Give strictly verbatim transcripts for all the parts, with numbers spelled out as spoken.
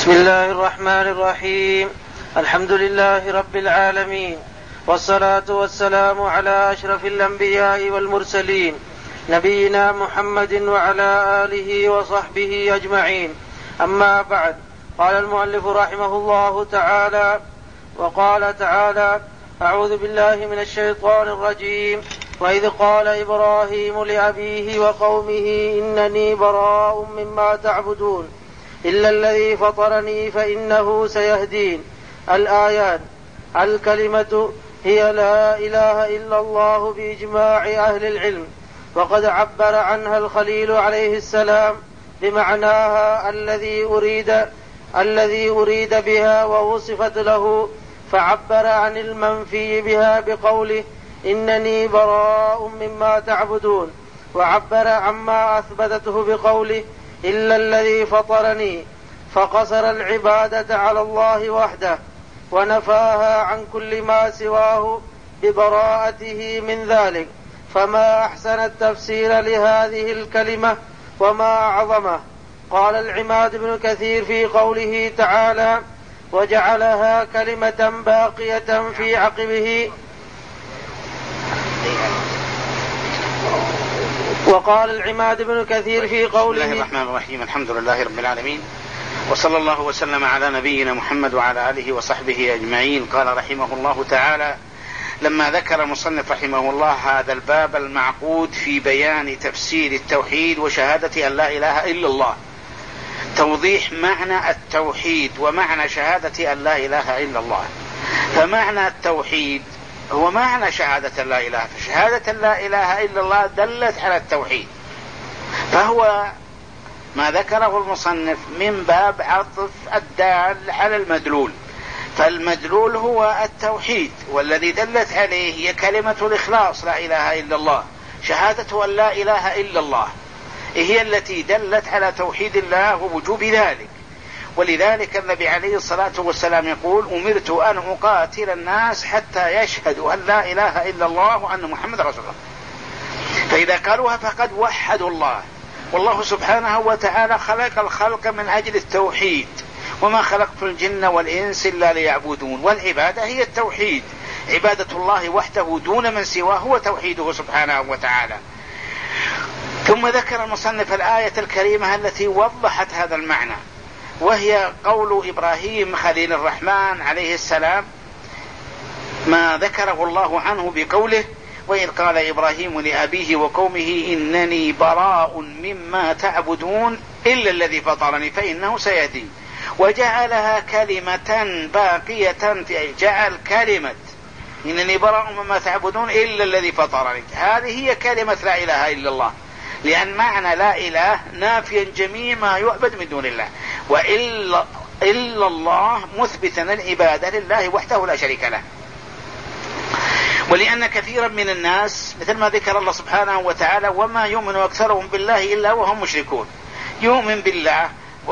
بسم الله الرحمن الرحيم. الحمد لله رب العالمين، والصلاة والسلام على أشرف الأنبياء والمرسلين نبينا محمد وعلى آله وصحبه أجمعين. أما بعد، قال المؤلف رحمه الله تعالى: وقال تعالى: أعوذ بالله من الشيطان الرجيم. وإذ قال إبراهيم لأبيه وقومه إنني براء مما تعبدون إلا الذي فطرني فإنه سيهدين. الآيات. الكلمة هي لا إله إلا الله بإجماع أهل العلم، وقد عبر عنها الخليل عليه السلام بمعناها الذي أريد الذي أريد بها ووصفت له، فعبر عن المنفي بها بقوله إنني براء مما تعبدون، وعبر عما أثبتته بقوله إلا الذي فطرني، فقصر العبادة على الله وحده ونفاها عن كل ما سواه ببراءته من ذلك. فما أحسن التفسير لهذه الكلمة وما أعظمه. قال العماد بن كثير في قوله تعالى: وجعلها كلمة باقية في عقبه. وقال العماد بن كثير في قوله: بسم الله الرحمن الرحيم. الحمد لله رب العالمين، وصلى الله وسلم على نبينا محمد وعلى آله وصحبه أجمعين. قال رحمه الله تعالى: لما ذكر المصنف رحمه الله هذا الباب المعقود في بيان تفسير التوحيد وشهادة أن لا إله إلا الله، توضيح معنى التوحيد ومعنى شهادة أن لا إله إلا الله. فمعنى التوحيد هو معنى شهادة لا إله، فشهادة لا إله إلا الله دلت على التوحيد، فهو ما ذكره المصنف من باب عطف الدال على المدلول. فالمدلول هو التوحيد، والذي دلت عليه هي كلمة الإخلاص لا إله إلا الله، شهادة أن لا إله إلا الله هي التي دلت على توحيد الله ووجوب ذلك. ولذلك النبي عليه الصلاة والسلام يقول: أمرت أن أقاتل الناس حتى يشهدوا أن لا إله إلا الله وأن محمد رسول الله. فإذا قالوها فقد وحدوا الله. والله سبحانه وتعالى خلق الخلق من أجل التوحيد: وما خلقت الجن والإنس إلا ليعبدون. والعبادة هي التوحيد، عبادة الله وحده دون من سواه هو توحيده سبحانه وتعالى. ثم ذكر المصنف الآية الكريمة التي وضحت هذا المعنى، وهي قول إبراهيم خليل الرحمن عليه السلام، ما ذكره الله عنه بقوله: وإذ قال إبراهيم لأبيه وقومه إنني براء مما تعبدون إلا الذي فطرني فإنه سيهدين. وجعلها كلمة باقية، جعل كلمة إنني براء مما تعبدون إلا الذي فطرني، هذه هي كلمة لا إله إلا الله، لأن معنى لا إله نافيا جميع ما يعبد من دون الله، وإلا إلا الله مثبتا العبادة لله وحده لا شريك له. ولأن كثيرا من الناس مثل ما ذكر الله سبحانه وتعالى: وما يؤمن أكثرهم بالله إلا وهم مشركون. يؤمن بالله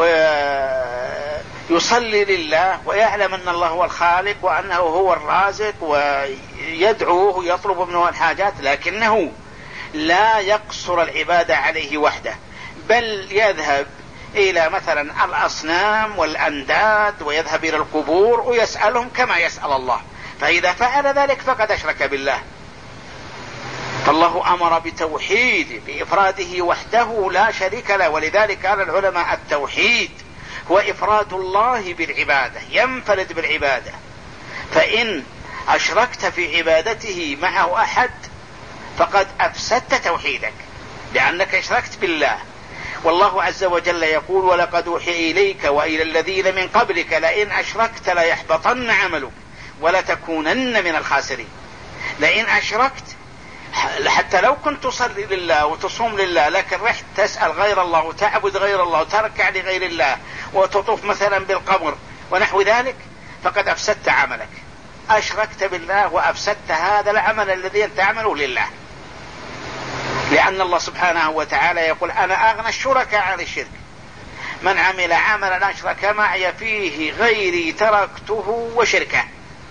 ويصلي لله ويعلم أن الله هو الخالق وأنه هو الرازق ويدعوه ويطلب منه الحاجات، لكنه لا يقصر العبادة عليه وحده، بل يذهب إلى مثلا الأصنام والأنداد ويذهب إلى القبور ويسألهم كما يسأل الله، فإذا فعل ذلك فقد أشرك بالله. فالله أمر بتوحيد بإفراده وحده لا شريك له. ولذلك قال العلماء: التوحيد هو إفراد الله بالعبادة، ينفرد بالعبادة. فإن أشركت في عبادته معه أحد فقد أفسدت توحيدك، لأنك أشركت بالله. والله عز وجل يقول: ولقد أوحي إليك وإلى الذين من قبلك لئن أشركت ليحبطن عملك ولتكونن من الخاسرين. لئن أشركت، حتى لو كنت تصلي لله وتصوم لله لكن رحت تسأل غير الله وتعبد غير الله وتركع لغير الله وتطوف مثلا بالقبر ونحو ذلك، فقد أفسدت عملك، أشركت بالله وأفسدت هذا العمل الذي أنت تعمله لله. لأن الله سبحانه وتعالى يقول: أنا أغنى الشركاء عن الشرك، من عمل عملا أشرك معي فيه غيري تركته وشركه.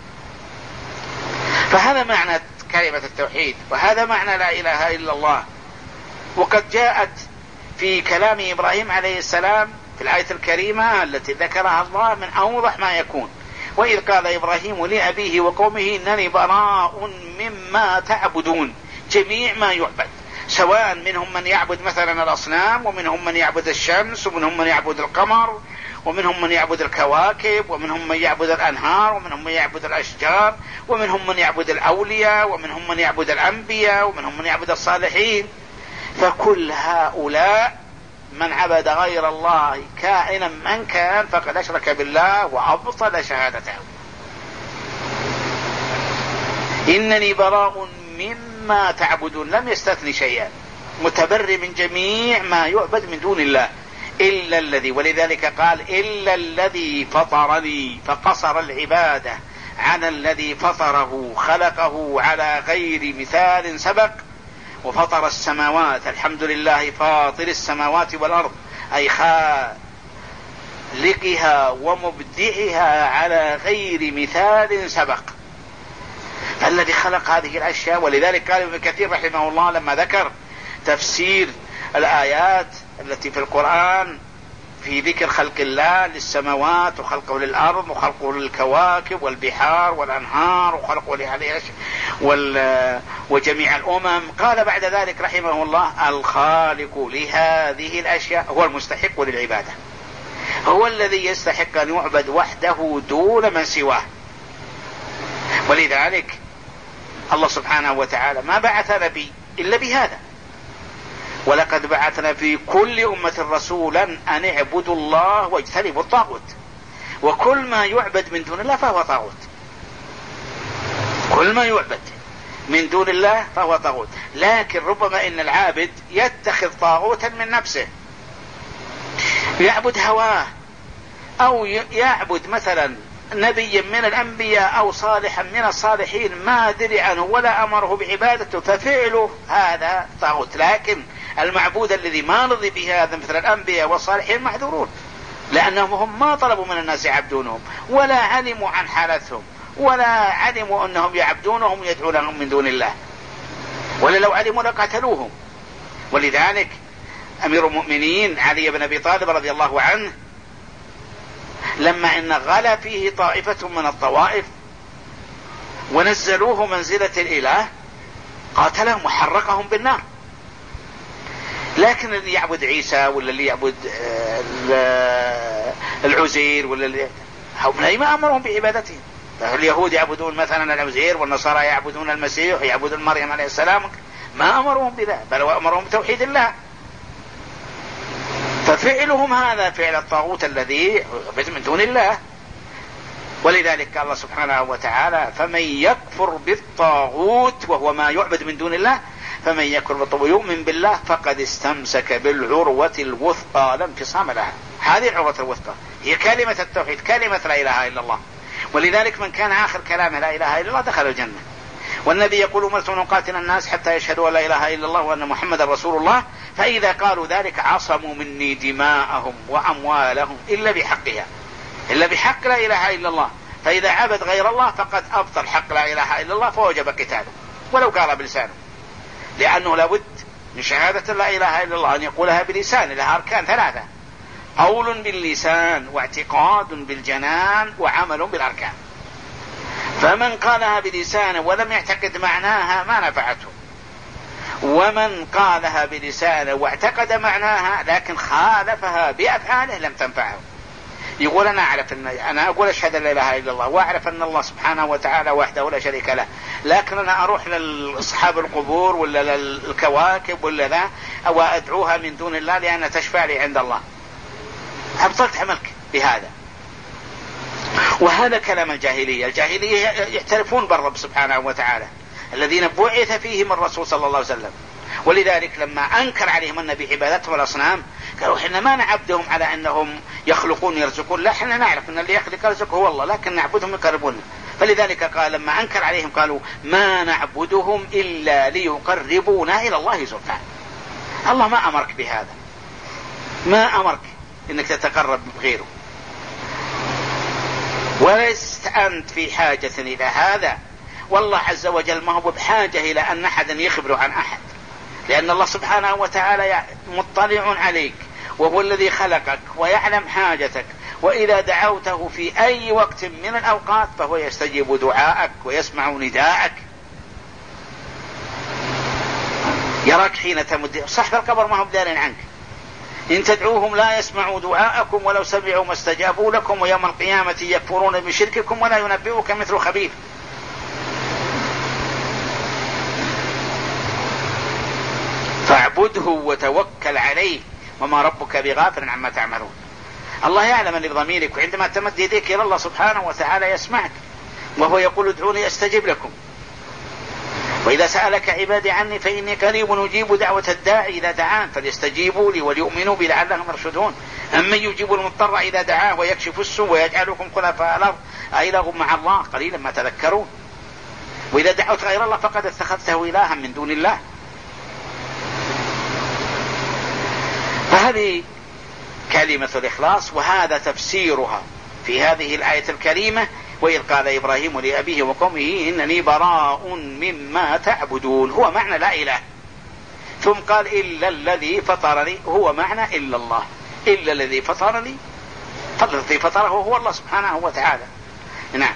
فهذا معنى كلمة التوحيد، وهذا معنى لا إله إلا الله. وقد جاءت في كلام إبراهيم عليه السلام في الآية الكريمة التي ذكرها الله من أوضح ما يكون. وإذ قال إبراهيم لأبيه وقومه إنني براء مما تعبدون، جميع ما يعبد، سواء منهم من يعبد مثلا الأصنام، ومنهم من يعبد الشمس، ومنهم من يعبد القمر، ومنهم من يعبد الكواكب، ومنهم من يعبد الأنهار، ومنهم من يعبد الأشجار، ومنهم من يعبد الأولياء، ومنهم من يعبد الأنبياء، ومنهم من يعبد الصالحين. فكل هؤلاء من عبد غير الله كائنا من كان فقد أشرك بالله وأبطل شهادته. إنني براء مما تعبدون، لم يستثني شيئا، متبرئ من جميع ما يعبد من دون الله إلا الذي، ولذلك قال إلا الذي فطرني، فقصر العبادة عن الذي فطره خلقه على غير مثال سبق. وفطر السماوات، الحمد لله فاطر السماوات والأرض، أي خالقها ومبدعها على غير مثال سبق، فالذي خلق هذه الأشياء. ولذلك قال ابن كثير رحمه الله لما ذكر تفسير الآيات التي في القرآن في ذكر خلق الله للسماوات وخلقه للأرض وخلقه للكواكب والبحار والأنهار وخلقه لهذه وجميع الأمم، قال بعد ذلك رحمه الله الخالق لهذه الأشياء هو المستحق للعبادة، هو الذي يستحق أن يعبد وحده دون من سواه. ولذلك الله سبحانه وتعالى ما بعث نبي إلا بهذا، ولقد بعثنا في كل أمة رسولا أن اعبدوا الله واجتنبوا الطاغوت، وكل ما يعبد من دون الله فهو طاغوت، كل ما يعبد من دون الله فهو طاغوت. لكن ربما إن العابد يتخذ طاغوتا من نفسه، يعبد هواه، أو يعبد مثلا نبيا من الأنبياء أو صالحا من الصالحين ما دري عنه ولا أمره بعبادته، ففعله هذا طاغوت. لكن المعبود الذي ما رضي به هذا مثل الأنبياء والصالحين معذورون، لأنهم هم ما طلبوا من الناس يعبدونهم ولا علموا عن حالتهم ولا علموا أنهم يعبدونهم يدعونهم من دون الله، ولا لو علموا لقتلوهم. ولذلك أمير المؤمنين علي بن أبي طالب رضي الله عنه لما إن غلا فيه طائفة من الطوائف ونزلوه منزلة الإله قاتلهم وحرقهم بالنار. لكن اللي يعبد عيسى ولا اللي يعبد العزير ولا اللي هؤلاء ما أمرهم بعبادتهم. اليهود يعبدون مثلا العزير، والنصارى يعبدون المسيح، يعبدون مريم عليه السلام، ما أمرهم بذلك، بل أمرهم بتوحيد الله. ففعلهم هذا فعل الطاغوت الذي يعبد من دون الله. ولذلك قال الله سبحانه وتعالى فمن يكفر بالطاغوت وهو ما يعبد من دون الله، فمن يكفر بالطاغوت ويؤمن بالله فقد استمسك بالعروة الوثقى لا انفصام لها. هذه العروة الوثقى هي كلمة التوحيد، كلمة لا إله إلا الله. ولذلك من كان آخر كلامه لا إله إلا الله دخل الجنة. والنبي يقول أمرت أن أقاتل الناس حتى يشهدوا لا إله إلا الله وأن محمد رسول الله، فإذا قالوا ذلك عصموا مني دماءهم وأموالهم إلا بحقها، إلا بحق لا إله إلا الله. فإذا عبد غير الله فقد أبطل حق لا إله إلا الله فوجب قتاله ولو قال بلسانه، لأنه لابد من شهادة لا إله إلا الله أن يقولها بلسان، لها أركان ثلاثة: قول باللسان واعتقاد بالجنان وعمل بالأركان. فمن قالها بلسانه ولم يعتقد معناها ما نفعته، ومن قالها بلسانه واعتقد معناها لكن خالفها بأفعاله لم تنفعه. يقول أنا أعرف أن أنا أقول أشهد لا إله إلا الله وأعرف أن الله سبحانه وتعالى وحده لا شريك له، لكن أنا أروح لأصحاب القبور ولا للكواكب ولا ذا أو أدعوها من دون الله لأنها تشفع لي عند الله، أبطلت عملك بهذا. وهذا كلام الجاهلية. الجاهلية يعترفون بالرب سبحانه وتعالى الذين بعث فيهم الرسول صلى الله عليه وسلم. ولذلك لما أنكر عليهم النبي عبادتهم الأصنام قالوا إحنا ما نعبدهم على أنهم يخلقون يرزقون، لا إحنا نعرف أن اللي يخلق يرزق هو الله، لكن نعبدهم يقربون. فلذلك قال لما أنكر عليهم قالوا ما نعبدهم إلا ليقربونا إلى الله زلفى. الله ما أمرك بهذا، ما أمرك إنك تتقرب بغيره، ولست أنت في حاجة إلى هذا. والله عز وجل ما هو بحاجة إلى أن أحد يخبر عن أحد، لأن الله سبحانه وتعالى مطلع عليك وهو الذي خلقك ويعلم حاجتك، وإذا دعوته في أي وقت من الأوقات فهو يستجيب دعاءك ويسمع نداءك، يراك حين تمد. صح القبر ما هم دارين عنك، إن تدعوهم لا يسمعوا دعاءكم ولو سمعوا ما استجابوا لكم، ويوم القيامة يكفرون بشرككم ولا ينبئك مثل خبير. فاعبده وتوكل عليه وما ربك بغافل عما تعملون. الله يعلم أن بضميرك، وعندما تمد يديك إلى الله سبحانه وتعالى يسمعك، وهو يقول ادعوني أستجب لكم. وإذا سألك عبادي عني فإني قريب أجيب دعوة الداعي إذا دعان فليستجيبوا لي وليؤمنوا بي لعلهم يرشدون. أمن يجيب المضطر إذا دعاه ويكشف السوء ويجعلكم خلفاء الأرض أإله مع الله قليلا ما تذكرون. وإذا دعوت غير الله فقد اتخذته إلها من دون الله. فهذه كلمة الإخلاص، وهذا تفسيرها في هذه الآية الكريمة: وإذ قال إبراهيم لأبيه وقومه إنني براء مما تعبدون. هو معنى لا إله، ثم قال إلا الذي فطرني، هو معنى إلا الله، إلا الذي فطرني، فالذي فطره هو الله سبحانه وتعالى. نعم.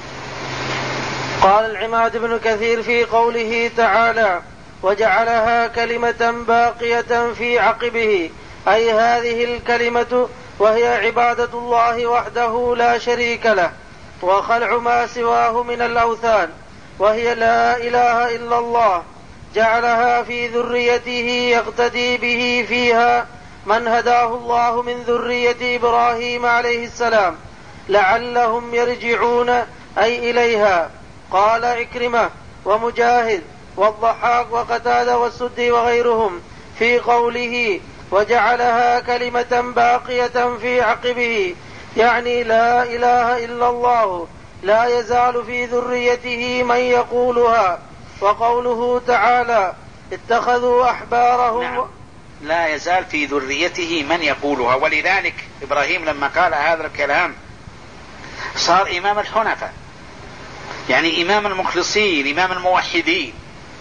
قال العماد بن كثير في قوله تعالى: وجعلها كلمة باقية في عقبه، أي هذه الكلمة وهي عبادة الله وحده لا شريك له، وخلع ما سواه من الأوثان، وهي لا إله إلا الله، جعلها في ذريته يقتدي به فيها من هداه الله من ذرية إبراهيم عليه السلام لعلهم يرجعون أي إليها. قال عكرمة ومجاهد والضحاك وقتادة والسدي وغيرهم في قوله: وجعلها كلمة باقية في عقبه، يعني لا إله إلا الله، لا يزال في ذريته من يقولها. وقوله تعالى: اتخذوا أحبارهم. نعم. لا يزال في ذريته من يقولها. ولذلك إبراهيم لما قال هذا الكلام صار إمام الحنفاء، يعني إمام المخلصين، إمام الموحدين،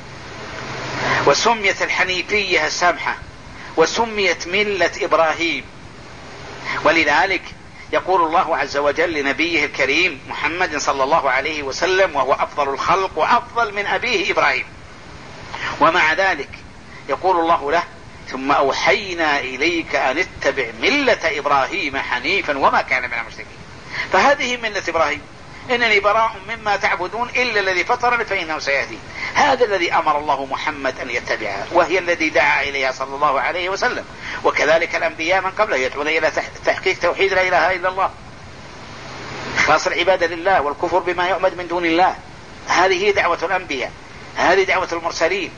وسميت الحنيفية السمحة، وسميت ملة إبراهيم. ولذلك يقول الله عز وجل لنبيه الكريم محمد صلى الله عليه وسلم، وهو أفضل الخلق وأفضل من أبيه إبراهيم، ومع ذلك يقول الله له: ثم أوحينا إليك أن اتبع ملة إبراهيم حنيفا وما كان من المشركين. فهذه ملة إبراهيم: إنني براء مما تعبدون إلا الذي فطرني فإنه سيهدين. هذا الذي أمر الله محمد أن يتبعها، وهي الذي دعا إليها صلى الله عليه وسلم. وكذلك الأنبياء من قبله يدعون إلى تحقيق توحيد لا إله إلا الله، إخلاص العبادة لله والكفر بما يعبد من دون الله. هذه دعوة الأنبياء، هذه دعوة المرسلين،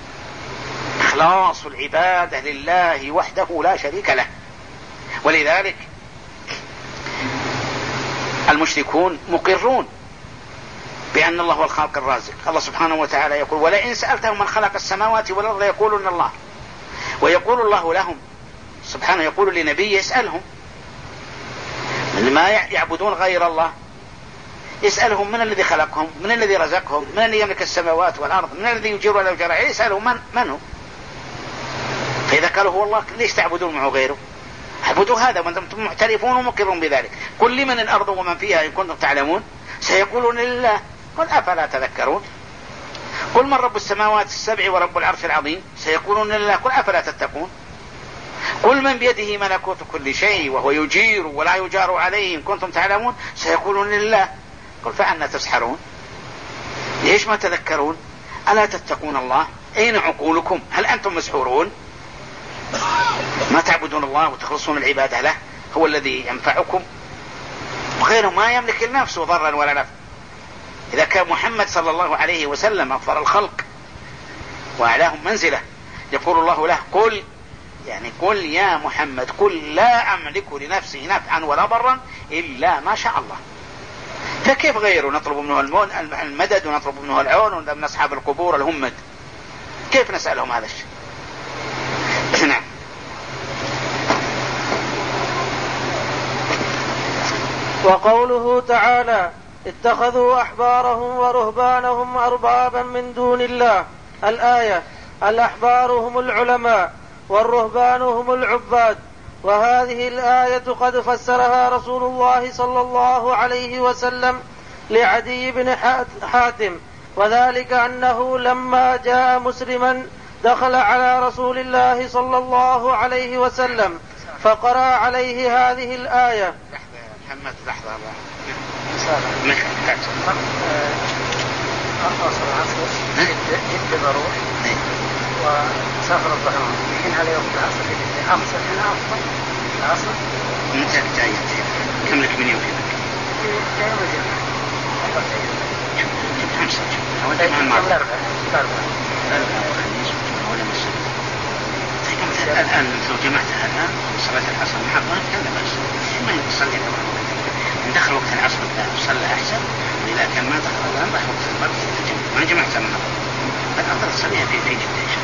إخلاص العبادة لله وحده لا شريك له. ولذلك المشركون مقرون بأن الله هو الخالق الرازق. الله سبحانه وتعالى يقول: ولئن سألتهم من خلق السماوات والأرض يقولون الله. ويقول الله لهم سبحانه، يقول لنبيه: اسألهم لما يعبدون غير الله، اسألهم من الذي خلقهم، من الذي رزقهم، من الذي يملك السماوات والأرض، من الذي يجير ولا يجير عليه، اسألهم من, من هو. فإذا قالوا هو الله ليش تعبدون معه غيره؟ اعبدوا هذا وانتم معترفون ومقرون بذلك. قل لمن الأرض ومن فيها إن كنتم تعلمون، سيقولون لله. قل أفلا تذكرون. قل من رب السماوات السبع ورب العرش العظيم، سيقولون لله. قل أفلا تتقون. قل من بيده ملكوت كل شيء وهو يجير ولا يجار عليه إن كنتم تعلمون، سيقولون لله. قل فأنا تسحرون. ليش ما تذكرون؟ ألا تتقون الله؟ أين عقولكم؟ هل أنتم مسحورون؟ ما تعبدون الله وتخلصون العبادة له، هو الذي ينفعكم، وغيره ما يملك النفس ضرا ولا نفع. إذا كان محمد صلى الله عليه وسلم أفضل الخلق وأعلاهم منزلة، يقول الله له: قل، يعني قل يا محمد، قل لا أملك لنفسي نفعا ولا ضرا إلا ما شاء الله. فكيف غيره نطلب منه المدد ونطلب منه العون، ومن أصحاب القبور الهمد كيف نسألهم هذا الشيء؟ نعم. وقوله تعالى: اتخذوا أحبارهم ورهبانهم أربابا من دون الله. الآية: الأحبار هم العلماء والرهبان هم العباد، وهذه الآية قد فسرها رسول الله صلى الله عليه وسلم لعدي بن حاتم، وذلك أنه لما جاء مسلما دخل على رسول الله صلى الله عليه وسلم فقرأ عليه هذه الآية. محمد لحظة أوصل العصر جد ضرور وسافر الظهران الحين على يوم العصر في جدة أفصل هنا أفضل العصر. متى جاي كم لك من يوم هناك؟ جاي وجه أفضل جاي جد خمسة أو أنت مع المعرض الأربعة الأربعة والخميس ولا مسجد. طيب الآن لو جمعتها الآن صلاة العصر محضرة كلا بس ما يصلي كمان دخل وقت العصر الآن صلى أحسن، وإذا كان ما دخل الآن راح وقت المغرب ما جمعت النهار فالأفضل تصليها في في جدة إن شاء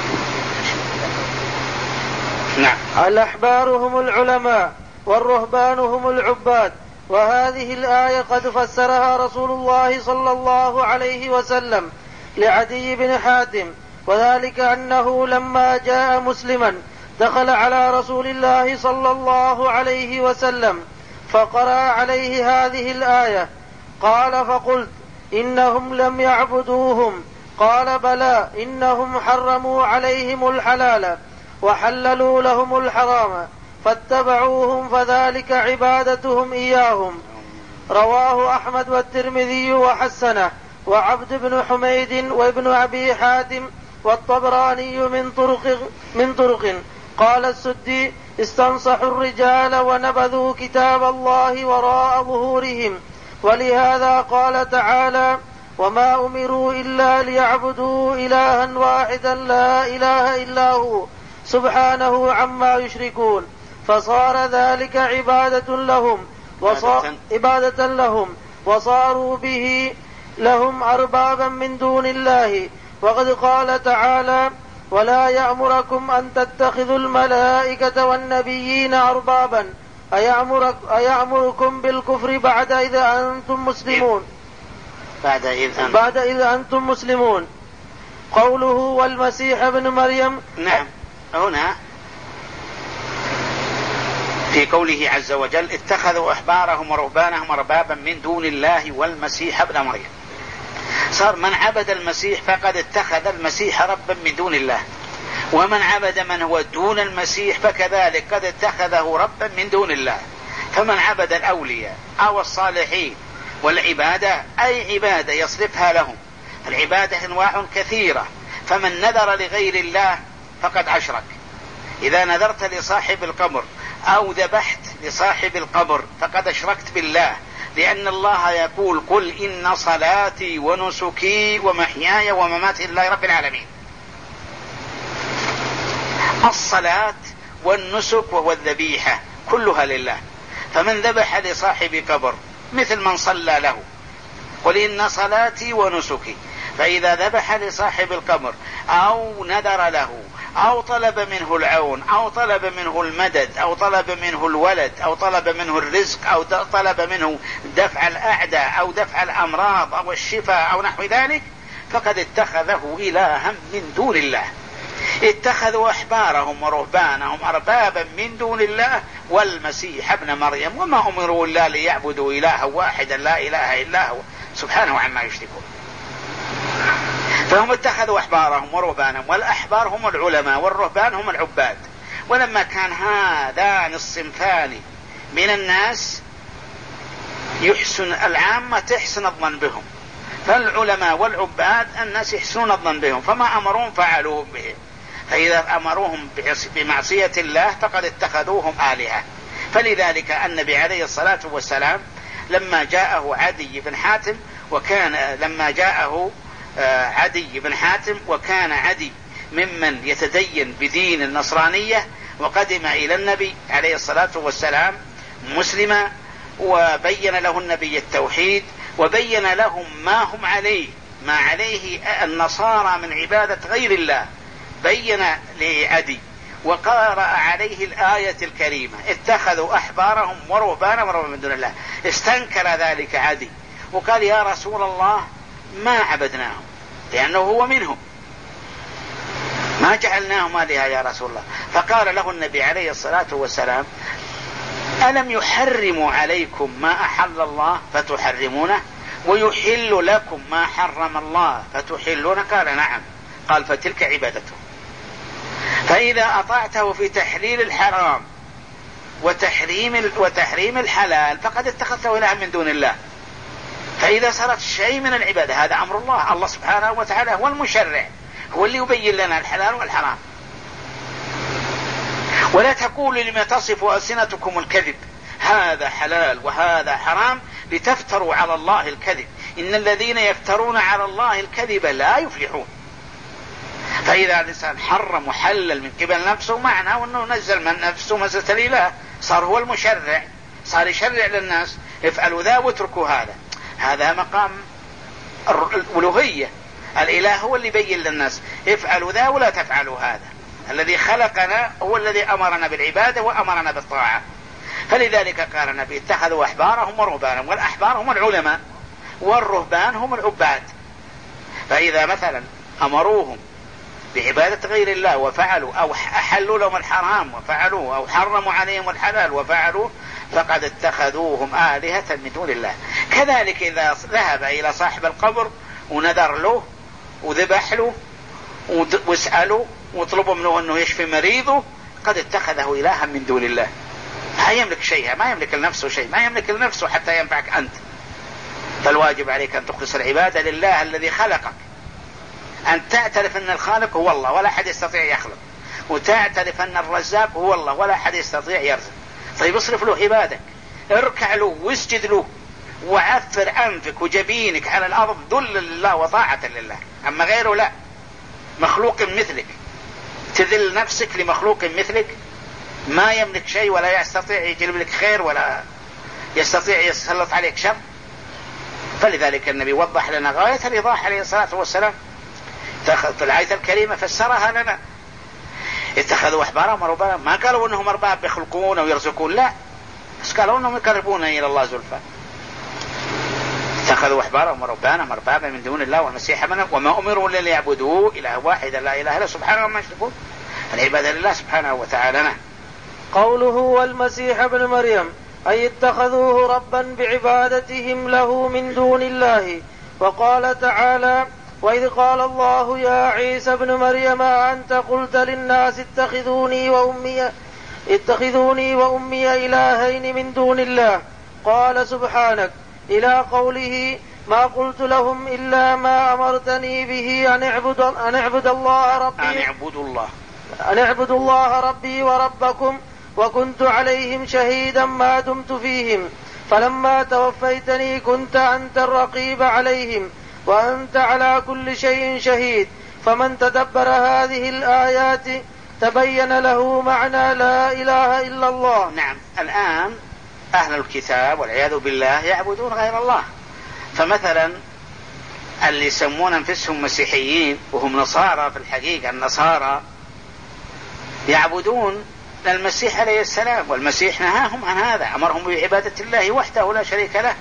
الله. نعم. الأحبار هم العلماء والرهبان هم العباد، وهذه الآية قد فسرها رسول الله صلى الله عليه وسلم لعدي بن حاتم، وذلك أنه لما جاء مسلما دخل على رسول الله صلى الله عليه وسلم فقرأ عليه هذه الآية. قال فقلت إنهم لم يعبدوهم. قال بلى إنهم حرموا عليهم الحلال وحللوا لهم الحرام فاتبعوهم فذلك عبادتهم إياهم. رواه أحمد والترمذي وحسنه وعبد بن حميد وابن أبي حاتم والطبراني من طرق, من طرق. قال السدي استنصحوا الرجال ونبذوا كتاب الله وراء ظهورهم، ولهذا قال تعالى وما أمروا إلا ليعبدوا إلها واحدا لا إله إلا هو سبحانه عما يشركون، فصار ذلك عبادة لهم وصار عبادة لهم وصاروا به لهم أربابا من دون الله. وقد قال تعالى ولا يأمركم أن تتخذوا الملائكة والنبيين أربابا أيأمرك أيأمركم بالكفر بعد إذا أنتم مسلمون بعد إذا بعد إذا أنتم مسلمون. قوله والمسيح ابن مريم. نعم. هنا في قوله عز وجل اتخذوا أحبارهم ورهبانهم أربابا من دون الله والمسيح ابن مريم، صار من عبد المسيح فقد اتخذ المسيح ربا من دون الله، ومن عبد من هو دون المسيح فكذلك قد اتخذه ربا من دون الله. فمن عبد الأولياء أو الصالحين والعبادة أي عبادة يصرفها لهم، العبادة أنواع كثيرة، فمن نذر لغير الله فقد أشرك. إذا نذرت لصاحب القبر أو ذبحت لصاحب القبر فقد أشركت بالله، لأن الله يقول قل إن صلاتي ونسكي ومحياي ومماتي لله رب العالمين. الصلاة والنسك وهو الذبيحة كلها لله، فمن ذبح لصاحب قبر مثل من صلى له قل إن صلاتي ونسكي، فإذا ذبح لصاحب القبر أو نذر له أو طلب منه العون أو طلب منه المدد أو طلب منه الولد أو طلب منه الرزق أو طلب منه دفع الأعداء أو دفع الأمراض أو الشفاء أو نحو ذلك فقد اتخذه إلها من دون الله. اتخذوا أحبارهم ورهبانهم أربابا من دون الله والمسيح ابن مريم وما أمروا إلا ليعبدوا إلها واحدا لا إله إلا هو سبحانه عما يشركون. فهم اتخذوا أحبارهم ورهبانهم، والأحبار هم العلماء والرهبان هم العباد. ولما كان هذان الصنفان من الناس يحسن العامة تحسن الظن بهم، فالعلماء والعباد الناس يحسنون الظن بهم، فما أمرون فعلوهم بهم، فإذا أمروهم بمعصية الله فقد اتخذوهم آلهة. فلذلك النبي عليه الصلاة والسلام لما جاءه عدي بن حاتم وكان لما جاءه عدي بن حاتم وكان عدي ممن يتدين بدين النصرانية وقدم إلى النبي عليه الصلاة والسلام مسلما، وبين له النبي التوحيد وبين لهم ما هم عليه ما عليه النصارى من عبادة غير الله، بين لعدي وقرأ عليه الآية الكريمة اتخذوا أحبارهم ورهبانهم أربابا من دون الله. استنكر ذلك عدي وقال يا رسول الله ما عبدناهم لأنه هو منهم ما جعلناهما آلهة يا رسول الله. فقال له النبي عليه الصلاة والسلام: ألم يحرموا عليكم ما أحل الله فتحرمونه ويحل لكم ما حرم الله فتحلونه؟ قال: نعم. قال: فتلك عبادته. فإذا أطعته في تحليل الحرام وتحريم وتحريم الحلال فقد اتخذته إلها من دون الله. فإذا صارت شيء من العبادة هذا أمر الله. الله سبحانه وتعالى هو المشرع، هو اللي يبين لنا الحلال والحرام. ولا تقولوا لما تصف ألسنتكم الكذب هذا حلال وهذا حرام لتفتروا على الله الكذب، إن الذين يفترون على الله الكذب لا يفلحون. فإذا الإنسان حرم وحلل من قبل نفسه معناه أنه نزل من نفسه منزلة الإله، صار هو المشرع، صار يشرع للناس: افعلوا ذا واتركوا هذا. هذا مقام الألوهية. الإله هو اللي يبين للناس: افعلوا ذا ولا تفعلوا هذا. الذي خلقنا هو الذي أمرنا بالعبادة وأمرنا بالطاعة. فلذلك قال النبي: اتخذوا أحبارهم ورهبانهم. والأحبار هم العلماء والرهبان هم العباد. فإذا مثلا أمروهم بعبادة غير الله وفعلوا، أو أحلوا لهم الحرام وفعلوه، أو حرموا عليهم الحلال وفعلوه، فقد اتخذوهم آلهة من دون الله. كذلك إذا ذهب إلى صاحب القبر ونذر له وذبح له واسأله وطلبوا منه أنه يشفي مريضه، قد اتخذه إلها من دون الله. ما يملك شيء، ما يملك لنفسه شيء، ما يملك لنفسه حتى ينفعك أنت. فالواجب عليك أن تخلص العبادة لله الذي خلقك، أن تعترف أن الخالق هو الله ولا أحد يستطيع يخلق، وتعترف أن الرزاق هو الله ولا أحد يستطيع يرزق. طيب اصرف له عبادك، اركع له واسجد له وعفر أنفك وجبينك على الأرض ذل لله وطاعة لله. أما غيره لا، مخلوق مثلك تذل نفسك لمخلوق مثلك ما يملك شيء ولا يستطيع يجلب لك خير ولا يستطيع يسلط عليك شر. فلذلك النبي وضح لنا غاية الإيضاح عليه الصلاة والسلام في الآية الكريمة، فسرها لنا: اتخذوا أحبارهم ورهبانهم. ما قالوا أنهم أرباب يخلقون ويرزقون، لا، بس قالوا أنهم يقربون إلى الله زلفى. اتخذوا أحبارهم ورهبانهم أربابا من دون الله والمسيح ابن مريم وما أمروا إلا ليعبدوا إله واحدا لا إله إلا سبحانه وما يشركون. العبادة لله سبحانه وتعالى. قوله والمسيح ابن مريم أي اتخذوه ربا بعبادتهم له من دون الله. وقال تعالى: وإذ قال الله يا عيسى ابن مريم أنت قلت للناس اتخذوني وأمي اتخذوني وأمي إلهين من دون الله. قال سبحانك إلى قوله: ما قلت لهم إلا ما أمرتني به أن اعبد أن اعبد الله ربي أن اعبدوا الله أن اعبدوا الله ربي وربكم وكنت عليهم شهيدا ما دمت فيهم فلما توفيتني كنت أنت الرقيب عليهم وأنت على كل شيء شهيد. فمن تدبر هذه الآيات تبين له معنى لا إله إلا الله. نعم. الآن أهل الكتاب والعياذ بالله يعبدون غير الله. فمثلا اللي يسمون أنفسهم مسيحيين وهم نصارى، في الحقيقة النصارى يعبدون المسيح عليه السلام، والمسيح نهاهم عن هذا، أمرهم بعبادة الله وحده لا شريك له،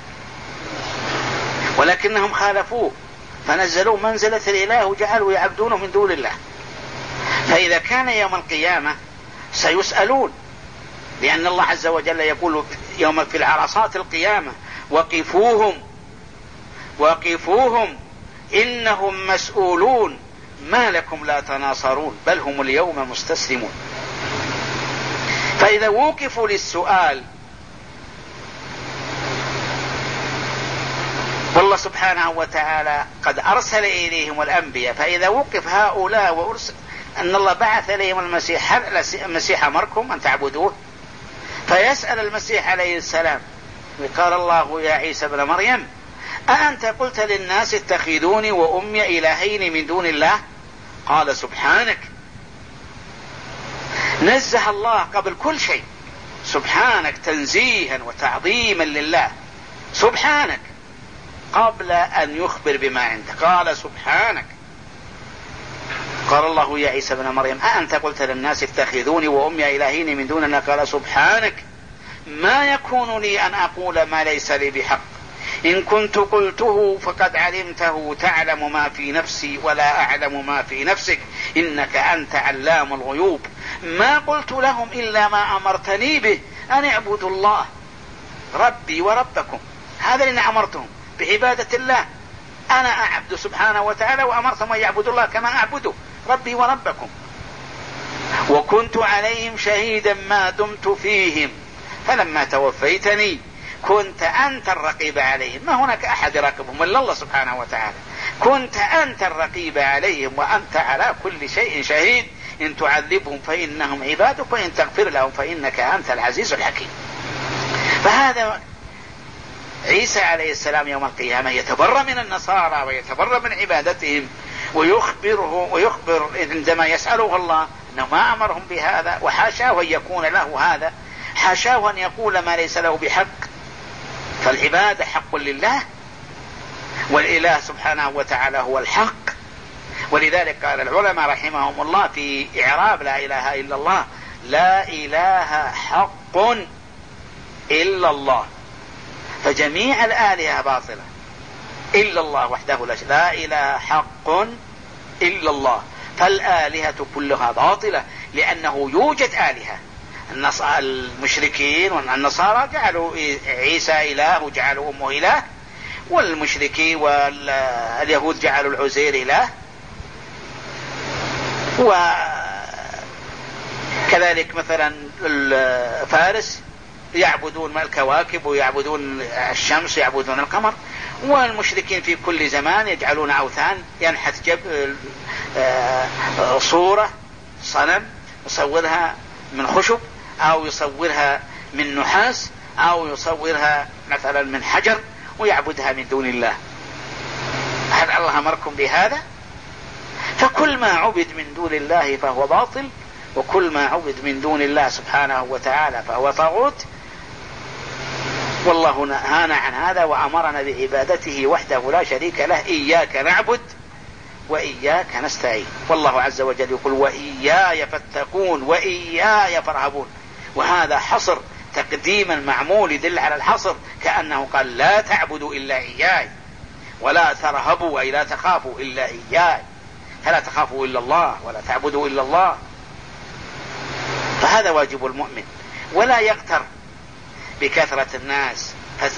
ولكنهم خالفوه فنزلوا منزلة الإله وجعلوا يعبدونه من دون الله. فإذا كان يوم القيامة سيسألون، لأن الله عز وجل يقول يوم في العرصات القيامة: وقفوهم وقفوهم إنهم مسؤولون ما لكم لا تناصرون بل هم اليوم مستسلمون. فإذا وقفوا للسؤال والله سبحانه وتعالى قد أرسل إليهم الأنبياء، فإذا وقف هؤلاء وأرسل أن الله بعث إليهم المسيح: هل المسيح أمركم أن تعبدوه؟ فيسأل المسيح عليه السلام: قال الله يا عيسى ابن مريم أأنت قلت للناس اتخذوني وأمي إلهين من دون الله؟ قال سبحانك. نزه الله قبل كل شيء، سبحانك، تنزيها وتعظيما لله، سبحانك، قبل أن يخبر بما عنده قال سبحانك. قال الله يا عيسى ابن مريم أأنت قلت للناس اتخذوني وأمي إلهين من دون الله؟ قال سبحانك ما يكون لي أن أقول ما ليس لي بحق، إن كنت قلته فقد علمته تعلم ما في نفسي ولا أعلم ما في نفسك إنك أنت علام الغيوب. ما قلت لهم إلا ما أمرتني به أن اعبدوا الله ربي وربكم. هذا اللي أمرتهم بعبادة الله. أنا أعبد سبحانه وتعالى وأمرتهم أن يعبدوا الله كما أعبده ربي وربكم. وكنت عليهم شهيدا ما دمت فيهم فلما توفيتني كنت أنت الرقيب عليهم. ما هناك أحد يراقبهم إلا الله سبحانه وتعالى. كنت أنت الرقيب عليهم وأنت على كل شيء شهيد. إن تعذبهم فإنهم عبادك وإن تغفر لهم فإنك أنت العزيز الحكيم. فهذا عيسى عليه السلام يوم القيامة يتبرأ من النصارى ويتبرأ من عبادتهم ويخبره ويخبر عندما يسأله الله أنه ما أمرهم بهذا وحاشاه أن يكون له هذا، حاشاه أن يقول ما ليس له بحق. فالعبادة حق لله والإله سبحانه وتعالى هو الحق. ولذلك قال العلماء رحمهم الله في إعراب لا إله إلا الله: لا إله حق إلا الله. فجميع الآلهة باطلة إلا الله وحده لا شريك له. لا إله حق إلا الله. فالآلهة كلها باطلة لأنه يوجد آلهة. المشركين والنصارى جعلوا عيسى إله وجعلوا أمه إله، والمشركين واليهود جعلوا العزير إله، وكذلك مثلا فارس يعبدون الكواكب ويعبدون الشمس ويعبدون القمر. والمشركين في كل زمان يجعلون أوثان، ينحت جب صورة صنم يصورها من خشب أو يصورها من نحاس أو يصورها مثلا من حجر ويعبدها من دون الله. هل الله أمركم بهذا؟ فكل ما عبد من دون الله فهو باطل، وكل ما عبد من دون الله سبحانه وتعالى فهو طاغوت. والله نهانا عن هذا وأمرنا بعبادته وحده لا شريك له. إياك نعبد وإياك نستعين. والله عز وجل يقول: وإياي فاتقون وإياي فارهبون. وهذا حصر، تقديم المعمول يدل على الحصر، كأنه قال: لا تعبدوا إلا إياي ولا ترهبوا أي لا تخافوا إلا إياي، فلا تخافوا إلا الله ولا تعبدوا إلا الله. فهذا واجب المؤمن، ولا يغتر بكثرة الناس.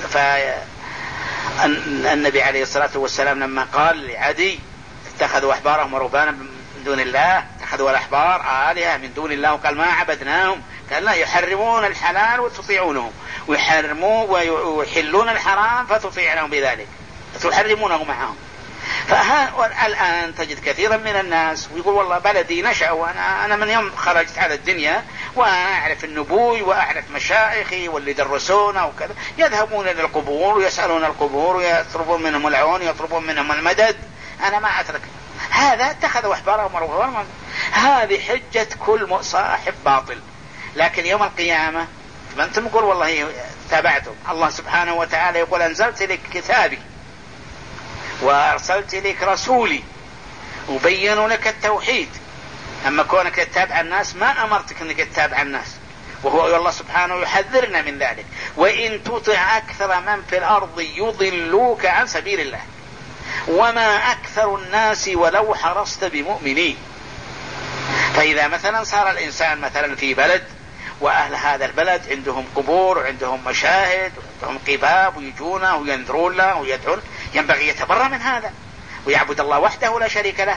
فالنبي عليه الصلاة والسلام لما قال لعدي: اتخذوا أحبارهم ورهبانا من دون الله، اتخذوا الأحبار آلهة من دون الله، وقال: ما عبدناهم. قال: لا، يحرمون الحلال وتطيعونهم، ويحرمون ويحلون الحرام فتطيعونهم بذلك، تحرمونه معهم. فالآن تجد كثيرا من الناس ويقول: والله بلدي نشأ، وأنا أنا من يوم خرجت على الدنيا وأعرف النبوي وأعرف مشايخي واللي درسونا وكذا، يذهبون إلى القبور ويسألون القبور ويطلبون منهم العون ويطلبون منهم المدد، أنا ما أترك. هذا اتخذوا أحبارهم ورهبانهم. هذه حجة كل صاحب باطل. لكن يوم القيامة ما أنتم تقول والله تابعتم الله سبحانه وتعالى، يقول: أنزلت لك كتابي وأرسلت لك رسولي وبينوا لك التوحيد. أما كونك تتابع الناس ما أمرتك أنك تتابع الناس، وهو الله سبحانه يحذرنا من ذلك: وإن تطع أكثر من في الأرض يضلوك عن سبيل الله وما أكثر الناس ولو حرصت بمؤمنين. فإذا مثلا صار الإنسان مثلا في بلد وأهل هذا البلد عندهم قبور وعندهم مشاهد وعندهم قباب ويجونه وينذرون له ويدعون، ينبغي يتبرأ من هذا ويعبد الله وحده لا شريك له،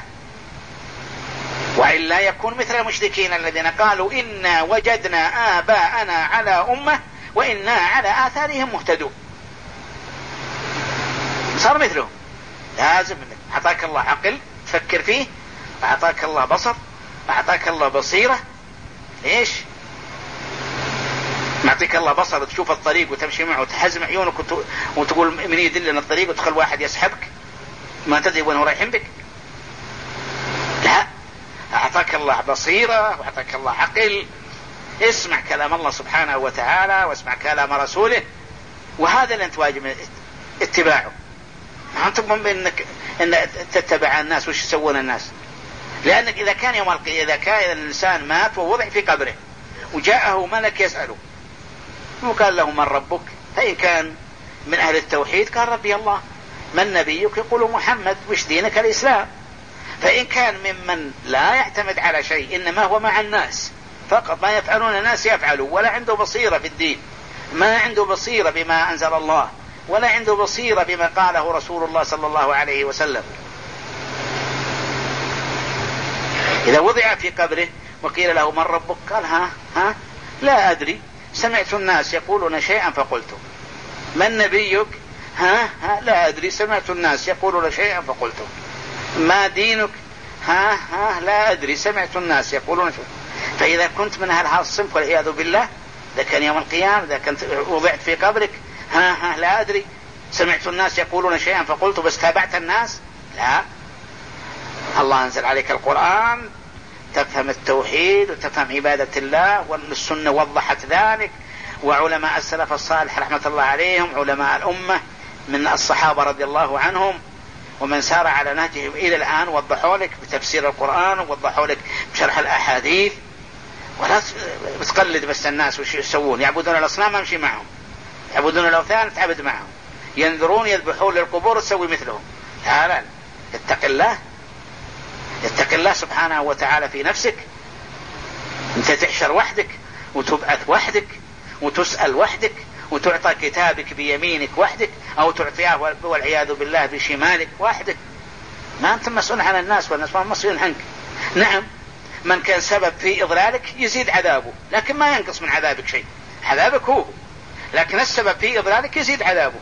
وإلا يكون مثل المشركين الذين قالوا: إنا وجدنا آباءنا على أمة وإنا على آثارهم مهتدون. صار مثلهم. لازم أعطاك الله عقل تفكر فيه، أعطاك الله بصر، أعطاك الله بصيرة. ليش معطيك الله بصر تشوف الطريق وتمشي معه وتحزم عيونك وتقول من يدلنا الطريق وتخل واحد يسحبك ما تدري وين هو رايحين بك؟ لا، أعطاك الله بصيرة وأعطاك الله عقل. اسمع كلام الله سبحانه وتعالى واسمع كلام رسوله، وهذا اللي أنت واجب اتباعه. ما أنت مؤمن إنك إن تتبع الناس وش يسوون الناس، لأنك إذا كان يوم القيامة إذا كان الإنسان مات ووضع في قبره وجاءه ملك يسأله وقال له: من ربك؟ فإن كان من أهل التوحيد قال ربي الله. من نبيك؟ يقول محمد. وش دينك؟ الإسلام. فإن كان ممن لا يعتمد على شيء، إنما هو مع الناس فقط، ما يفعلون الناس يفعلوا، ولا عنده بصيرة في الدين، ما عنده بصيرة بما أنزل الله، ولا عنده بصيرة بما قاله رسول الله صلى الله عليه وسلم، إذا وضع في قبره وقيل له من ربك؟ قال ها ها لا أدري، سمعت الناس يقولون شيئا فقلته. من نبيك؟ ها ها لا أدري، سمعت الناس يقولون شيئا فقلته. ما دينك؟ ها ها لا أدري، سمعت الناس يقولون شيئا. فإذا كنت من أهل هذا الصنف والعياذ بالله، إذا كان يوم القيامة، إذا كنت وضعت في قبرك ها ها لا أدري، سمعت الناس يقولون شيئا فقلت، بس تابعت الناس؟ لا، الله أنزل عليك القرآن تفهم التوحيد وتفهم عبادة الله، والسنة وضحت ذلك، وعلماء السلف الصالح رحمة الله عليهم، علماء الأمة من الصحابة رضي الله عنهم ومن سار على نهجهم إلى الآن، وضحوا لك بتفسير القرآن، ووضحوا لك بشرح الأحاديث. ولا تقلد بس الناس وش يسوون، يعبدون الأصنام امشي معهم، يعبدون الأوثان تعبد معهم، ينذرون يذبحون للقبور تسوي مثلهم. لا لا، اتق الله، اتق الله سبحانه وتعالى في نفسك. انت تحشر وحدك وتبعث وحدك وتسأل وحدك وتعطى كتابك بيمينك وحدك، أو تعطيه والعياذ بالله بشمالك وحدك. ما أنت مسؤول عن الناس، والناس ما مسؤولين عنك. نعم، من كان سبب في إضلالك يزيد عذابه، لكن ما ينقص من عذابك شيء، عذابك هو، لكن السبب في إضلالك يزيد عذابه.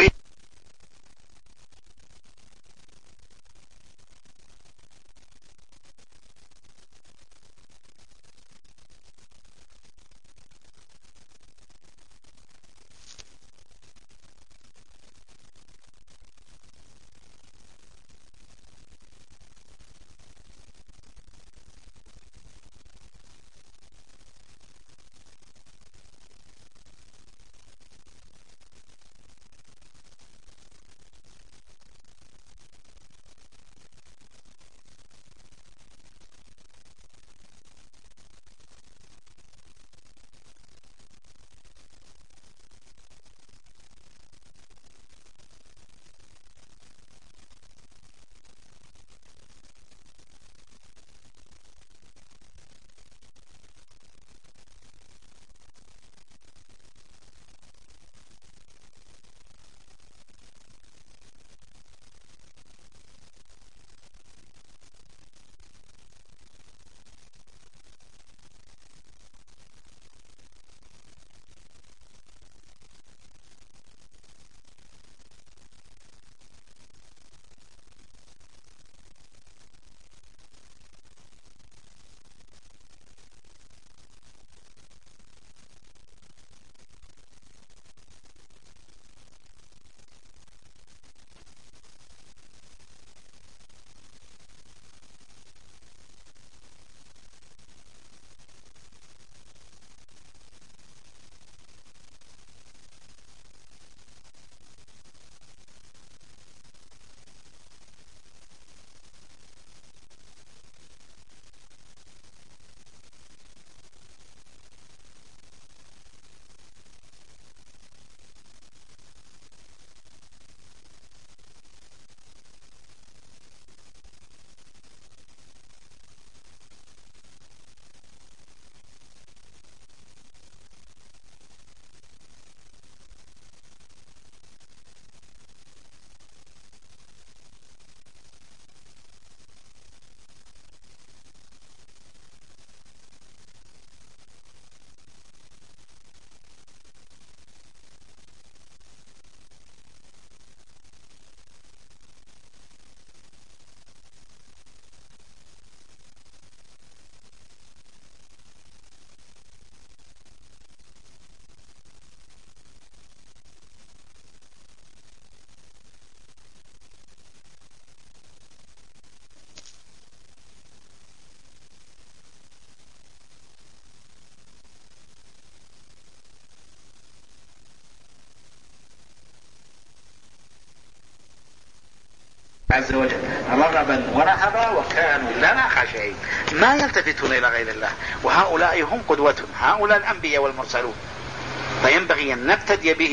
عز وجل رغبا ورهبا وكانوا لنا خاشعين، ما يلتفتون إلى غير الله، وهؤلاء هم قدوتهم، هؤلاء الأنبياء والمرسلون، فينبغي أن نقتدي بهم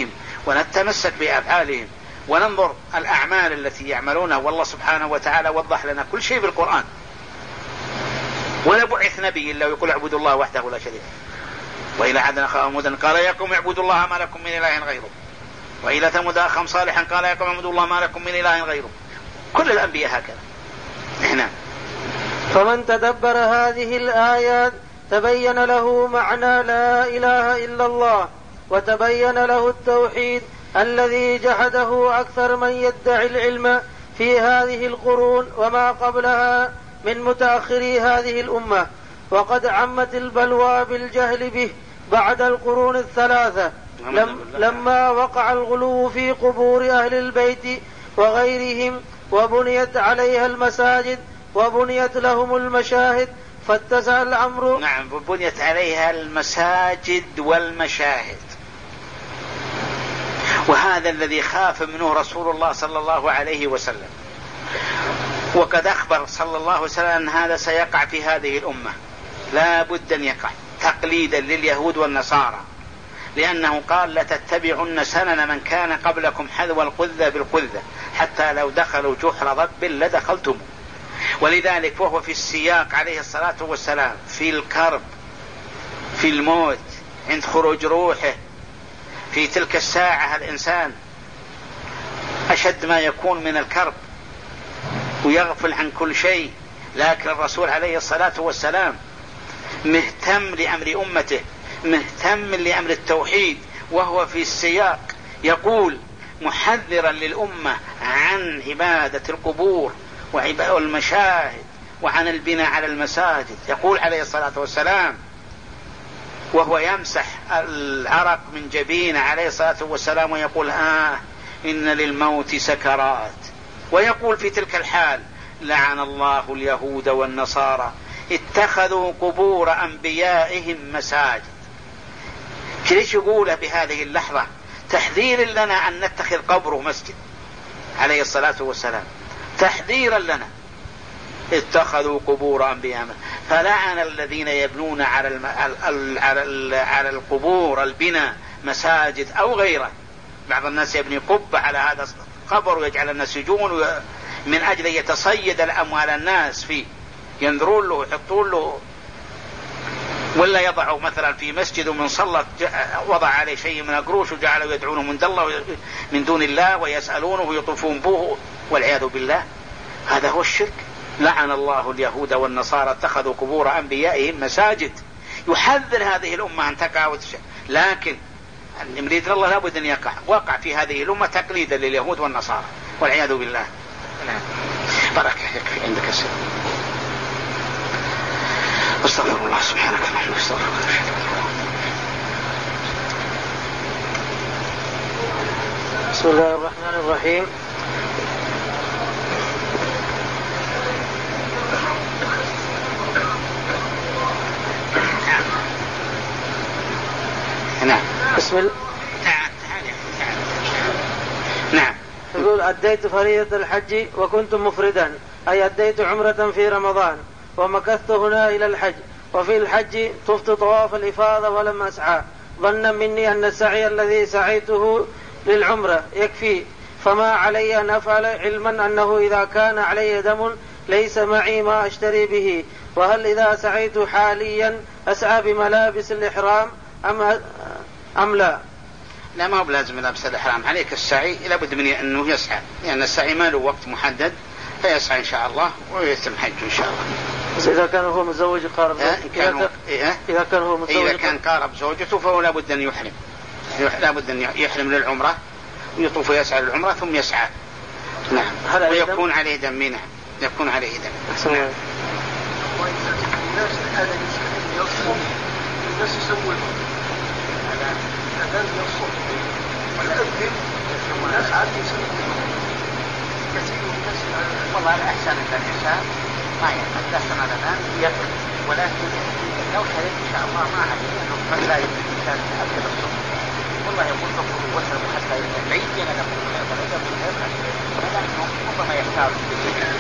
ونتمسك بأفعالهم وننظر الأعمال التي يعملونها. والله سبحانه وتعالى وضح لنا كل شيء بالقرآن، ولا بعث نبي إلا ويقول اعبدوا الله وحده لا شريك له. وإلى عاد أخاهم هودا قال يا قوم اعبدوا الله ما لكم من إله غيره، وإلى ثمود أخاهم صالحا قال يا قوم اعبدوا الله ما لكم من إله غيره. كل الأنبياء هكذا. هنا فمن تدبر هذه الآيات تبين له معنى لا إله إلا الله، وتبين له التوحيد الذي جحده أكثر من يدعي العلم في هذه القرون وما قبلها من متأخري هذه الأمة. وقد عمت البلوى بالجهل به بعد القرون الثلاثة لم لما وقع الغلو في قبور أهل البيت وغيرهم، وبنيت عليها المساجد وبنيت لهم المشاهد فاتسع الأمر. نعم، بنيت عليها المساجد والمشاهد، وهذا الذي خاف منه رسول الله صلى الله عليه وسلم. وقد أخبر صلى الله عليه وسلم أن هذا سيقع في هذه الأمة، لا بد أن يقع تقليدا لليهود والنصارى، لأنه قال لتتبعن سنن من كان قبلكم حذو القذة بالقذة حتى لو دخلوا جحر ضب لدخلتم. ولذلك وهو في السياق عليه الصلاة والسلام في الكرب، في الموت، عند خروج روحه، في تلك الساعة الإنسان أشد ما يكون من الكرب ويغفل عن كل شيء، لكن الرسول عليه الصلاة والسلام مهتم لأمر أمته، مهتم لأمر التوحيد، وهو في السياق يقول محذرا للأمة عن عبادة القبور والمشاهد وعن البناء على المساجد. يقول عليه الصلاة والسلام وهو يمسح العرق من جبينه عليه الصلاة والسلام ويقول آه إن للموت سكرات، ويقول في تلك الحال لعن الله اليهود والنصارى اتخذوا قبور أنبيائهم مساجد. ليش يقوله بهذه اللحظة؟ تحذير لنا أن نتخذ قبره مسجد عليه الصلاة والسلام، تحذيرا لنا. اتخذوا قبور أنبيائهم، فلعن الذين يبنون على الم... على على القبور البناء مساجد أو غيره. بعض الناس يبني قبة على هذا القبر ويجعل الناس يجون من أجل يتصيد الأموال الناس فيه، ينذرون له يحطون له، ولا يضعوا مثلا في مسجد ومن صلى وضع عليه شيء من القروش وجعلوا يدعونه من الله من دون الله ويسألونه ويطوفون به والعياذ بالله. هذا هو الشرك. لعن الله اليهود والنصارى اتخذوا قبور أنبيائهم مساجد. يحذر هذه الأمة أن تقع وتشرك، لكن المريد الله لابد أن يقع. وقع في هذه الأمة تقليدا لليهود والنصارى والعياذ بالله. بركة يكفي عندك السلام. استغفر الله سبحانك اللهم استغفر الله. بسم الله الرحمن الرحيم. نعم. بسم الله. نعم. يقول أديت فريضة الحج وكنت مفردا، أي أديت عمرة في رمضان ومكثت هنا إلى الحج، وفي الحج طفت طواف الإفاضة ولم أسعى، ظنا مني أن السعي الذي سعيته للعمرة يكفي، فما علي أن أفعل علما أنه إذا كان علي دم ليس معي ما أشتري به. وهل إذا سعيت حاليا أسعى بملابس الإحرام أم, أم لا؟ لا، ما هو بلازم ملابس الإحرام. عليك السعي لابد من أنه يسعى، لأن يعني السعي ما له وقت محدد، فيسعى إن شاء الله ويتم حجه إن شاء الله. بس إذا كان هو متزوج قارب زوجته، إيه؟ إذا كان هو متزوج إذا كان قارب زوجته فهو لابد أن يحرم، لابد أن يحرم للعمرة ويطوف ويسعى للعمرة ثم يسعى. نعم. ويكون عليه دم. نعم، يكون عليه دم. نعم. الناس يسوون الأذان يصوت والأذن والناس عادي يسوون كثير من الناس. والله الأحسن أن الإنسان ما يفعل داخل الأذان يقل، ولكن لو شريك إن شاء الله ما عليه أنه قد لا يمكن الإنسان يأكل الصوت. والله يقول فقط وسلم حتى يبين لكم الأذان من هذا، ولكنه ربما يختار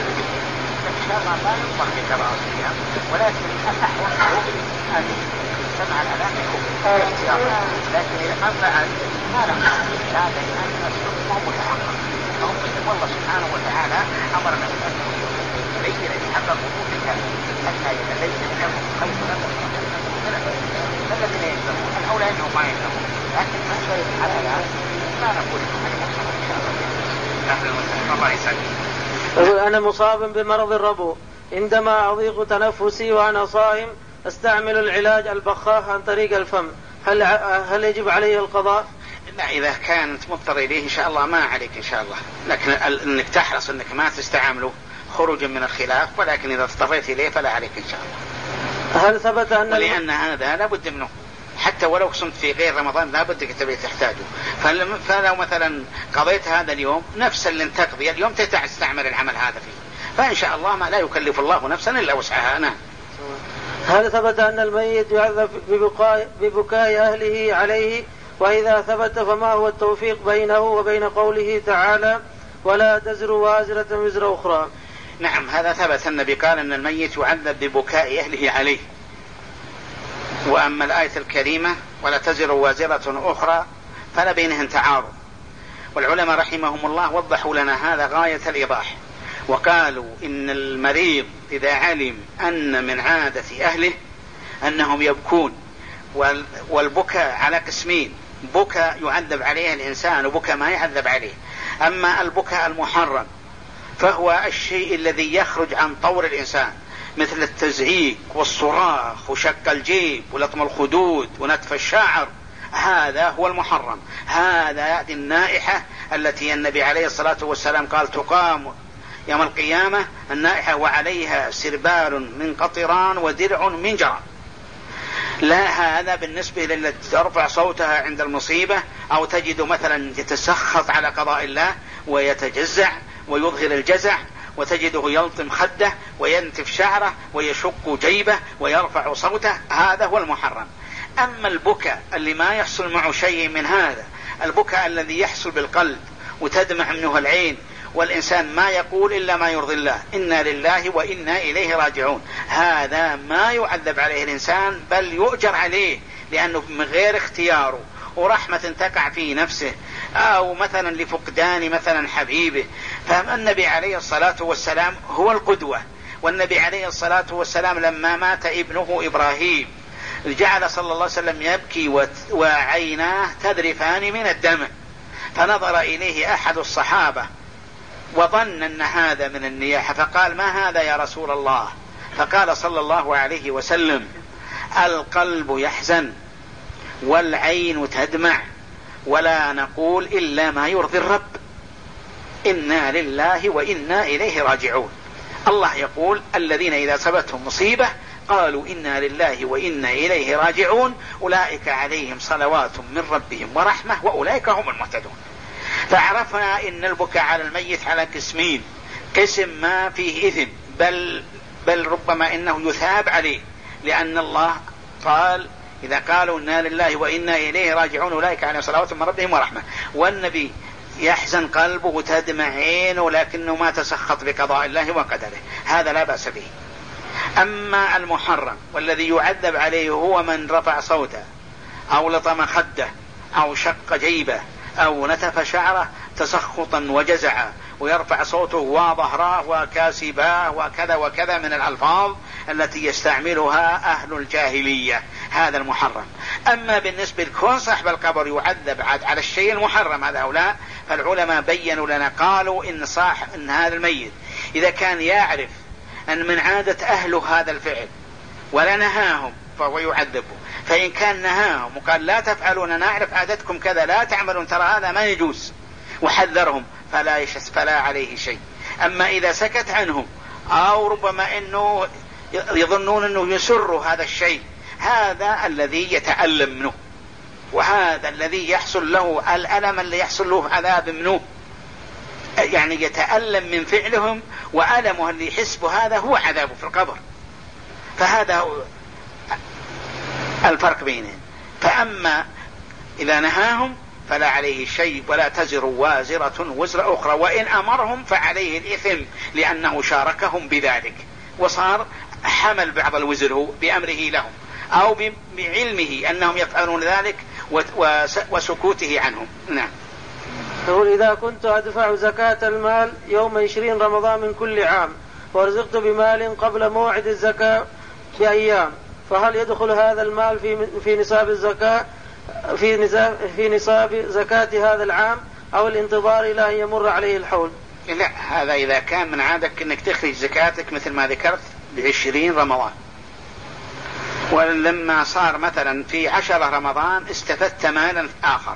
إن شاء الله لا يطلق في كراسيها، ولكن الأحوال أن سمع الأذان يكون، لكن إذا ما فعل ما له هذا لأن السنة مو متحقق. والله سبحانه وتعالى أمرنا بأن يبين يتحقق وجودك حتى يتبين لهم خيط لهم الذين يكذبون الأولى أنهم ما يكذبون، لكن ما شرط على ذلك ما نقول إنهم يكذبون إن شاء الله. الله يسلمك. يقول أنا مصاب بمرض الربو، عندما أضيق تنفسي وأنا صائم أستعمل العلاج البخاخ عن طريق الفم، هل هل يجب عليه القضاء؟ لا، إذا كانت مضطر إليه إن شاء الله ما عليك إن شاء الله، لكن أنك تحرص أنك ما تستعمله خروجا من الخلاف، ولكن إذا اضطريت إليه فلا عليك إن شاء الله. هل ثبت أن لأن هذا لا بد منه، حتى ولو صمت في غير رمضان لا بد تبي تحتاجه. فلو مثلا قضيت هذا اليوم نفس اللي تقضي اليوم تستعمل العمل هذا فيه، فإن شاء الله ما لا يكلف الله نفسا إلا وسعها. نعم. هل ثبت أن الميت يعذب ببكاء, ببكاء أهله عليه؟ وإذا ثبت فما هو التوفيق بينه وبين قوله تعالى ولا تزر وازرة وزر أخرى؟ نعم، هذا ثبت. النبي قال أن الميت يعذب ببكاء أهله عليه. وأما الآية الكريمة ولا تزر وازرة أخرى فلا بينهن تعارض، والعلماء رحمهم الله وضحوا لنا هذا غاية الإيضاح، وقالوا إن المريض إذا علم أن من عادة أهله أنهم يبكون، والبكاء على قسمين: بكاء يعذب عليه الإنسان وبكاء ما يعذب عليه. أما البكاء المحرم فهو الشيء الذي يخرج عن طور الإنسان، مثل التزعيق والصراخ وشق الجيب ولطم الخدود ونتف الشعر، هذا هو المحرم. هذا النائحة التي النبي عليه الصلاة والسلام قال تقام يوم القيامة النائحة وعليها سربال من قطران ودرع من جرى. لا، هذا بالنسبة للتي ترفع صوتها عند المصيبة أو تجد مثلا يتسخط على قضاء الله ويتجزع ويظهر الجزع، وتجده يلطم خده وينتف شعره ويشق جيبه ويرفع صوته، هذا هو المحرم. أما البكاء اللي ما يحصل معه شيء من هذا، البكاء الذي يحصل بالقلب وتدمع منه العين والإنسان ما يقول إلا ما يرضي الله، إنا لله وإنا إليه راجعون، هذا ما يعذب عليه الإنسان بل يؤجر عليه، لأنه من غير اختياره ورحمة تقع في نفسه، أو مثلا لفقدان مثلا حبيبه. فالنبي عليه الصلاة والسلام هو القدوة، والنبي عليه الصلاة والسلام لما مات ابنه إبراهيم جعل صلى الله عليه وسلم يبكي وعيناه تذرفان من الدم، فنظر إليه أحد الصحابة وظن أن هذا من النياحة، فقال ما هذا يا رسول الله؟ فقال صلى الله عليه وسلم القلب يحزن والعين تدمع ولا نقول إلا ما يرضي الرب، إنا لله وإنا إليه راجعون. الله يقول الذين إذا أصابتهم مصيبة قالوا إنا لله وإنا إليه راجعون أولئك عليهم صلوات من ربهم ورحمة وأولئك هم المهتدون. فعرفنا إن البكاء على الميت على قسمين: قسم ما فيه إثم بل, بل ربما إنه يثاب عليه، لأن الله قال إذا قالوا إنا لله وإنا إليه راجعون أولئك عليهم صلوات من ربهم ورحمة، والنبي يحزن قلبه وتدمع عينه لكنه ما تسخط بقضاء الله وقدره، هذا لا بأس به. أما المحرم والذي يعذب عليه هو من رفع صوته أو لطم خده أو شق جيبه أو نتف شعره تسخطا وجزعا ويرفع صوته وظهراه وكاسباه وكذا وكذا من الألفاظ التي يستعملها أهل الجاهلية، هذا المحرم. أما بالنسبة لكون صاحب القبر يعذب على الشيء المحرم هذا أو لا، فالعلماء بيّنوا لنا قالوا إن صاحب إن هذا الميت إذا كان يعرف أن من عادة أهله هذا الفعل ولا نهاهم فهو يعذبه، فإن كان نهاهم وقال لا تفعلون نعرف عادتكم كذا لا تعملون ترى هذا ما يجوز وحذرهم فلا يشس فلا عليه شيء. أما إذا سكت عنهم أو ربما أنه يظنون أنه يسر هذا الشيء، هذا الذي يتألم منه، وهذا الذي يحصل له الألم اللي يحصل له عذاب منه، يعني يتألم من فعلهم وألمه اللي يحس هذا هو عذابه في القبر، فهذا الفرق بينهم. فأما إذا نهاهم فلا عليه شيء ولا تزر وازرة وزر أخرى، وإن أمرهم فعليه الإثم لأنه شاركهم بذلك وصار حمل بعض الوزر بأمره لهم، أو بعلمه أنهم يفعلون ذلك وسكوته عنهم. نعم. يقول إذا كنت أدفع زكاة المال يوم عشرين رمضان من كل عام ورزقت بمال قبل موعد الزكاة بأيام، فهل يدخل هذا المال في في نصاب الزكاة في نصاب في نصاب زكاة هذا العام أو الانتظار إلى أن يمر عليه الحول؟ لا، هذا إذا كان من عادك أنك تخرج زكاتك مثل ما ذكرت بعشرين رمضان، ولما صار مثلا في عشرة رمضان استفدت مالا آخر،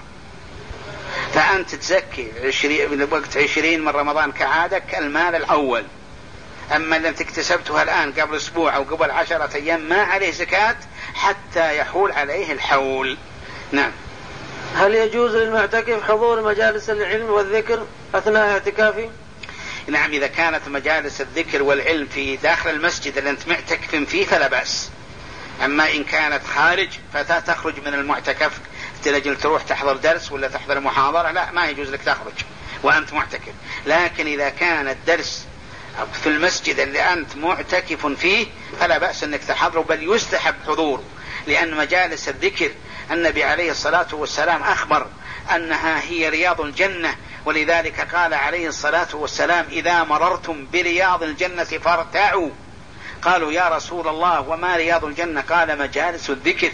فأنت تزكي وقت عشرين من رمضان كعادك المال الأول. أما لم تكتسبتها الآن قبل أسبوع أو قبل عشرة أيام ما عليه زكاة حتى يحول عليه الحول. نعم. هل يجوز للمعتكف حضور مجالس العلم والذكر أثناء اعتكافه؟ نعم، إذا كانت مجالس الذكر والعلم في داخل المسجد اللي أنت معتكف فيه فلا بأس. أما إن كانت خارج فتخرج من المعتكف تلجل تروح تحضر درس ولا تحضر محاضرة، لا، ما يجوز لك تخرج وأنت معتكف. لكن إذا كان الدرس في المسجد اللي أنت معتكف فيه فلا بأس أنك تحضره، بل يستحب حضوره، لأن مجالس الذكر النبي عليه الصلاة والسلام أخبر أنها هي رياض الجنة، ولذلك قال عليه الصلاة والسلام إذا مررتم برياض الجنة فارتعوا. قالوا يا رسول الله وما رياض الجنة؟ قال مجالس الذكر،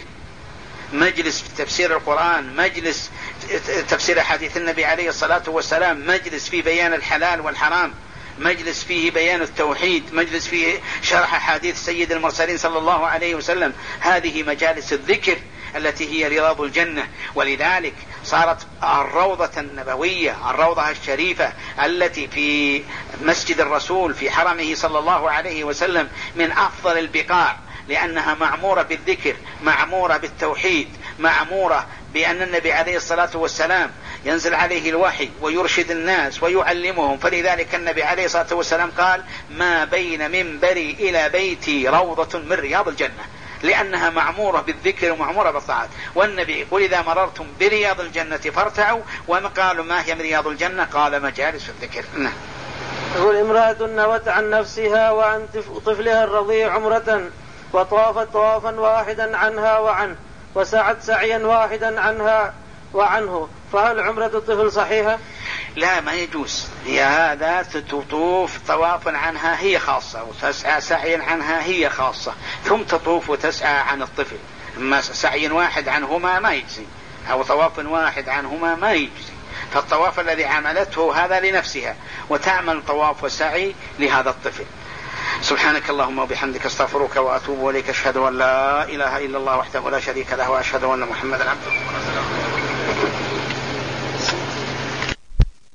مجلس في تفسير القرآن، مجلس تفسير حديث النبي عليه الصلاة والسلام، مجلس في بيان الحلال والحرام، مجلس فيه بيان التوحيد، مجلس فيه شرح حديث سيد المرسلين صلى الله عليه وسلم. هذه مجالس الذكر التي هي رياض الجنة. ولذلك صارت الروضة النبوية، الروضة الشريفة التي في مسجد الرسول في حرمه صلى الله عليه وسلم من أفضل البقاع، لأنها معمورة بالذكر، معمورة بالتوحيد، معمورة بأن النبي عليه الصلاة والسلام ينزل عليه الوحي ويرشد الناس ويعلمهم. فلذلك النبي عليه الصلاة والسلام قال ما بين منبري إلى بيتي روضة من رياض الجنة، لأنها معمورة بالذكر ومعمورة بالطاعات. والنبي يقول إذا مررتم برياض الجنة فارتعوا. وما قالوا ما هي من رياض الجنة؟ قال مجالس الذكر. يقول امرأة نوت عن نفسها وعن طفلها الرضيع عمرة وطافت طوافا واحدا عنها وعنه وسعت سعيا واحدا عنها وعنه، فهل عمرة الطفل صحيحة؟ لا، ما يجوز. هي هذا تطوف طوافا عنها هي خاصة، وتسعى سعيا عنها هي خاصة، ثم تطوف وتسعى عن الطفل. أما سعي واحد عنهما ما يجزي، أو طواف واحد عنهما ما يجزي. فالطواف الذي عملته هذا لنفسها، وتعمل طواف وسعي لهذا الطفل. سبحانك اللهم وبحمدك استغفرك وأتوب إليك، أشهد أن لا إله إلا الله وحده لا شريك له، وأشهد أن محمدا عبده ورسوله.